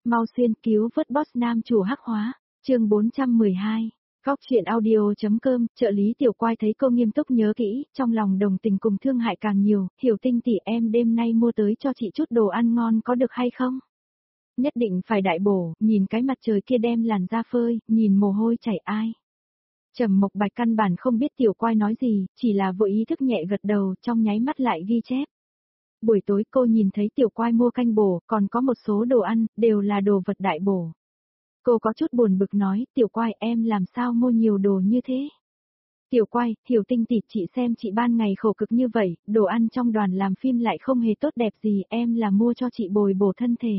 mau xuyên cứu vớt boss nam chủ hắc hóa, chương 412. Góc truyện audio.com, trợ lý Tiểu Quai thấy cô nghiêm túc nhớ kỹ, trong lòng đồng tình cùng thương hại càng nhiều, Hiểu Tinh tỷ em đêm nay mua tới cho chị chút đồ ăn ngon có được hay không? Nhất định phải đại bổ, nhìn cái mặt trời kia đem làn da phơi, nhìn mồ hôi chảy ai. Trầm Mộc Bạch căn bản không biết Tiểu Quai nói gì, chỉ là vô ý thức nhẹ gật đầu, trong nháy mắt lại ghi chép. Buổi tối cô nhìn thấy Tiểu Quai mua canh bổ, còn có một số đồ ăn, đều là đồ vật đại bổ. Cô có chút buồn bực nói, Tiểu Quai em làm sao mua nhiều đồ như thế? Tiểu Quai, Hiểu Tinh tỷ chị xem chị ban ngày khổ cực như vậy, đồ ăn trong đoàn làm phim lại không hề tốt đẹp gì, em là mua cho chị bồi bổ thân thể.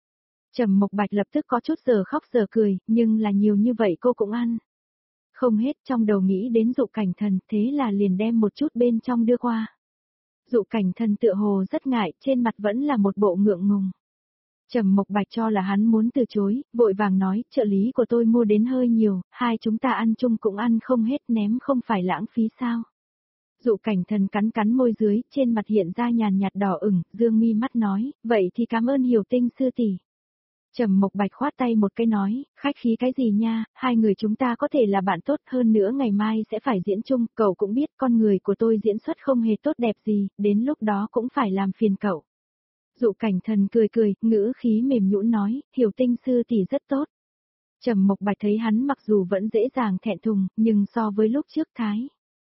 Trầm Mộc Bạch lập tức có chút giờ khóc giờ cười, nhưng là nhiều như vậy cô cũng ăn. Không hết trong đầu nghĩ đến Dụ Cảnh Thần, thế là liền đem một chút bên trong đưa qua. Dụ Cảnh Thần tựa hồ rất ngại, trên mặt vẫn là một bộ ngượng ngùng. Trầm Mộc Bạch cho là hắn muốn từ chối, vội vàng nói, trợ lý của tôi mua đến hơi nhiều, hai chúng ta ăn chung cũng ăn không hết ném không phải lãng phí sao. Dụ Cảnh Thần cắn cắn môi dưới, trên mặt hiện ra nhàn nhạt đỏ ửng, dương mi mắt nói, vậy thì cảm ơn Hiểu Tinh sư tỷ. Trầm Mộc Bạch khoát tay một cái nói, khách khí cái gì nha, hai người chúng ta có thể là bạn tốt, hơn nữa ngày mai sẽ phải diễn chung, cậu cũng biết con người của tôi diễn xuất không hề tốt đẹp gì, đến lúc đó cũng phải làm phiền cậu. Dụ Cảnh Thần cười cười, ngữ khí mềm nhũn nói, Hiểu Tinh sư tỷ rất tốt. Trầm Mộc Bạch thấy hắn mặc dù vẫn dễ dàng thẹn thùng, nhưng so với lúc trước thái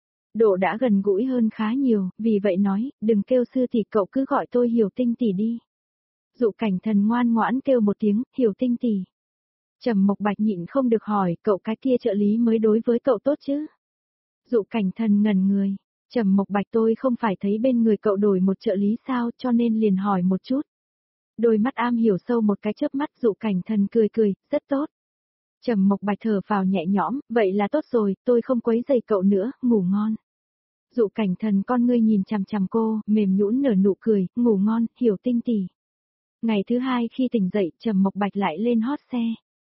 độ đã gần gũi hơn khá nhiều, vì vậy nói, đừng kêu sư tỷ, cậu cứ gọi tôi Hiểu Tinh tỷ đi. Dụ Cảnh Thần ngoan ngoãn kêu một tiếng, Hiểu Tinh tỷ. Trầm Mộc Bạch nhịn không được hỏi, cậu cái kia trợ lý mới đối với cậu tốt chứ? Dụ Cảnh Thần ngẩn người, Trầm Mộc Bạch tôi không phải thấy bên người cậu đổi một trợ lý sao, cho nên liền hỏi một chút. Đôi mắt am hiểu sâu một cái chớp mắt, Dụ Cảnh Thần cười cười, rất tốt. Trầm Mộc Bạch thở phào nhẹ nhõm, vậy là tốt rồi, tôi không quấy rầy cậu nữa, ngủ ngon. Dụ Cảnh Thần con ngươi nhìn chằm chằm cô, mềm nhũn nở nụ cười, ngủ ngon, Hiểu Tinh tỷ. Ngày thứ hai khi tỉnh dậy, Trầm Mộc Bạch lại lên hot xe.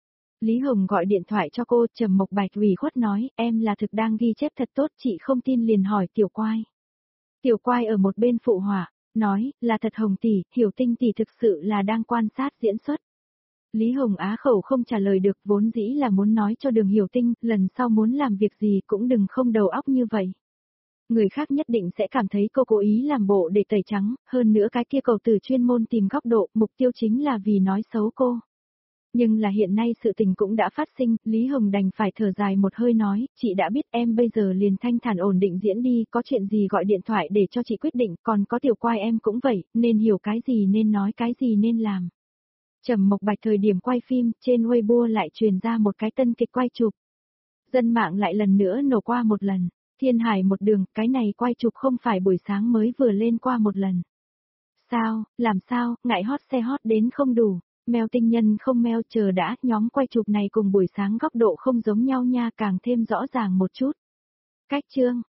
Lý Hồng gọi điện thoại cho cô, Trầm Mộc Bạch ủy khuất nói, em là thực đang ghi chép thật tốt, chị không tin liền hỏi Tiểu Quai. Tiểu Quai ở một bên phụ họa, nói, là thật Hồng tỷ, Hiểu Tinh tỷ thực sự là đang quan sát diễn xuất. Lý Hồng á khẩu không trả lời được, vốn dĩ là muốn nói cho Đường Hiểu Tinh, lần sau muốn làm việc gì cũng đừng không đầu óc như vậy. Người khác nhất định sẽ cảm thấy cô cố ý làm bộ để tẩy trắng, hơn nữa cái kia cầu tử chuyên môn tìm góc độ, mục tiêu chính là vì nói xấu cô. Nhưng là hiện nay sự tình cũng đã phát sinh, Lý Hồng đành phải thở dài một hơi nói, chị đã biết em bây giờ liền thanh thản ổn định diễn đi, có chuyện gì gọi điện thoại để cho chị quyết định, còn có Tiểu Quai em cũng vậy, nên hiểu cái gì nên nói cái gì nên làm. Trầm Mộc Bạch thời điểm quay phim, trên Weibo lại truyền ra một cái tân kịch quay chụp. Dân mạng lại lần nữa nổ qua một lần. Thiên Hải một đường, cái này quay chụp không phải buổi sáng mới vừa lên qua một lần. Sao, làm sao, ngại hot xe hot đến không đủ, mèo tinh nhân không mèo chờ đã, nhóm quay chụp này cùng buổi sáng góc độ không giống nhau nha, càng thêm rõ ràng một chút. Cách chương,